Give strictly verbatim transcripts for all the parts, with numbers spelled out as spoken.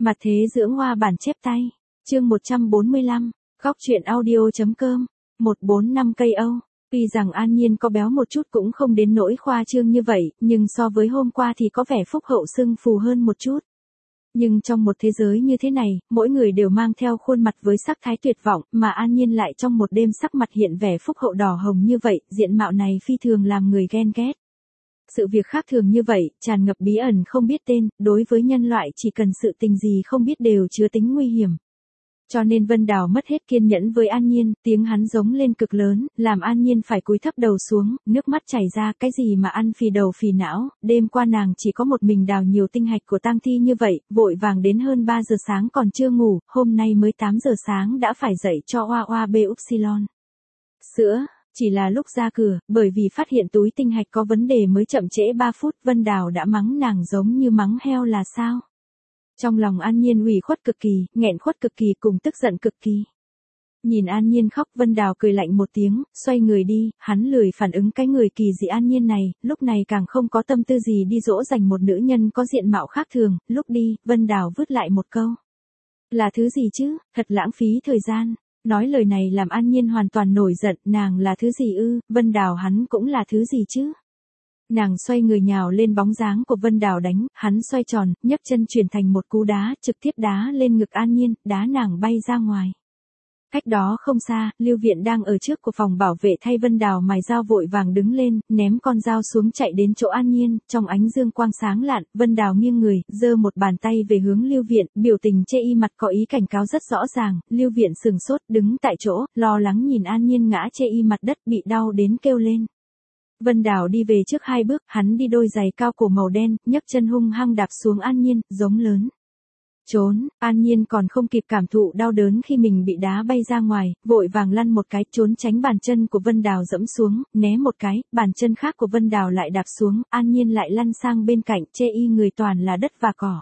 Mặt thế dưỡng hoa bản chép tay. Chương một trăm bốn mươi lăm. Góc truyện audio.com. một bốn năm cây Âu. Tuy rằng An Nhiên có béo một chút cũng không đến nỗi khoa trương như vậy, nhưng so với hôm qua thì có vẻ phúc hậu sưng phù hơn một chút. Nhưng trong một thế giới như thế này, mỗi người đều mang theo khuôn mặt với sắc thái tuyệt vọng, mà An Nhiên lại trong một đêm sắc mặt hiện vẻ phúc hậu đỏ hồng như vậy, diện mạo này phi thường làm người ghen ghét. Sự việc khác thường như vậy, tràn ngập bí ẩn không biết tên, đối với nhân loại chỉ cần sự tình gì không biết đều chứa tính nguy hiểm. Cho nên Vân Đào mất hết kiên nhẫn với An Nhiên, tiếng hắn giống lên cực lớn, làm An Nhiên phải cúi thấp đầu xuống, nước mắt chảy ra, cái gì mà ăn phì đầu phì não, đêm qua nàng chỉ có một mình đào nhiều tinh hạch của tang thi như vậy, vội vàng đến hơn ba giờ sáng còn chưa ngủ, hôm nay mới tám giờ sáng đã phải dậy cho oa oa bê upsilon. Sữa, chỉ là lúc ra cửa, bởi vì phát hiện túi tinh hạch có vấn đề mới chậm trễ ba phút, Vân Đào đã mắng nàng giống như mắng heo là sao? Trong lòng An Nhiên ủy khuất cực kỳ, nghẹn khuất cực kỳ cùng tức giận cực kỳ. Nhìn An Nhiên khóc, Vân Đào cười lạnh một tiếng, xoay người đi, hắn lười phản ứng cái người kỳ dị An Nhiên này, lúc này càng không có tâm tư gì đi dỗ dành một nữ nhân có diện mạo khác thường, lúc đi, Vân Đào vứt lại một câu. Là thứ gì chứ, thật lãng phí thời gian. Nói lời này làm An Nhiên hoàn toàn nổi giận, nàng là thứ gì ư, Vân Đào hắn cũng là thứ gì chứ. Nàng xoay người nhào lên bóng dáng của Vân Đào đánh, hắn xoay tròn, nhấc chân chuyển thành một cú đá, trực tiếp đá lên ngực An Nhiên, đá nàng bay ra ngoài. Cách đó không xa, Lưu Viện đang ở trước của phòng bảo vệ thay Vân Đào mài dao vội vàng đứng lên, ném con dao xuống chạy đến chỗ An Nhiên, trong ánh dương quang sáng lạn, Vân Đào nghiêng người, giơ một bàn tay về hướng Lưu Viện, biểu tình chê y mặt có ý cảnh cáo rất rõ ràng, Lưu Viện sừng sốt, đứng tại chỗ, lo lắng nhìn An Nhiên ngã chê y mặt đất bị đau đến kêu lên. Vân Đào đi về trước hai bước, hắn đi đôi giày cao cổ màu đen, nhấc chân hung hăng đạp xuống An Nhiên, giống lớn. Trốn, An Nhiên còn không kịp cảm thụ đau đớn khi mình bị đá bay ra ngoài, vội vàng lăn một cái, trốn tránh bàn chân của Vân Đào dẫm xuống, né một cái, bàn chân khác của Vân Đào lại đạp xuống, An Nhiên lại lăn sang bên cạnh, chê y người toàn là đất và cỏ.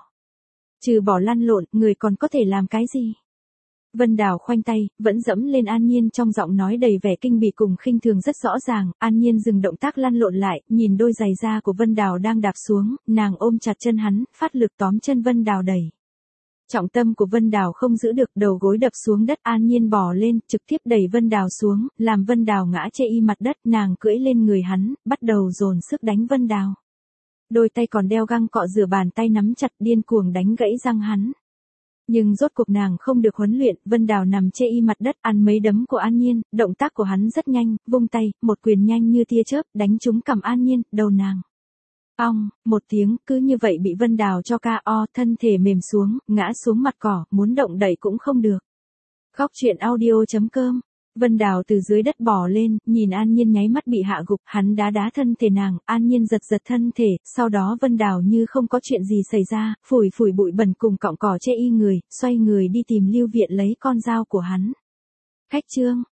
Trừ bỏ lăn lộn, người còn có thể làm cái gì? Vân Đào khoanh tay, vẫn dẫm lên An Nhiên trong giọng nói đầy vẻ kinh bỉ cùng khinh thường rất rõ ràng, An Nhiên dừng động tác lăn lộn lại, nhìn đôi giày da của Vân Đào đang đạp xuống, nàng ôm chặt chân hắn, phát lực tóm chân Vân Đào đẩy. Trọng tâm của Vân Đào không giữ được, đầu gối đập xuống đất, An Nhiên bò lên, trực tiếp đẩy Vân Đào xuống, làm Vân Đào ngã chê y mặt đất, nàng cưỡi lên người hắn, bắt đầu dồn sức đánh Vân Đào. Đôi tay còn đeo găng cọ rửa bàn tay nắm chặt điên cuồng đánh gãy răng hắn. Nhưng rốt cuộc nàng không được huấn luyện, Vân Đào nằm chê y mặt đất ăn mấy đấm của An Nhiên, động tác của hắn rất nhanh, vung tay, một quyền nhanh như tia chớp, đánh trúng cằm An Nhiên, đầu nàng. Ong, một tiếng, cứ như vậy bị Vân Đào cho ca o, thân thể mềm xuống, ngã xuống mặt cỏ, muốn động đậy cũng không được. Góc truyện audio.com. Vân Đào từ dưới đất bò lên, nhìn An Nhiên nháy mắt bị hạ gục, hắn đá đá thân thể nàng, An Nhiên giật giật thân thể, sau đó Vân Đào như không có chuyện gì xảy ra, phủi phủi bụi bẩn cùng cọng cỏ chê y người, xoay người đi tìm Lưu Viện lấy con dao của hắn. Khách trương,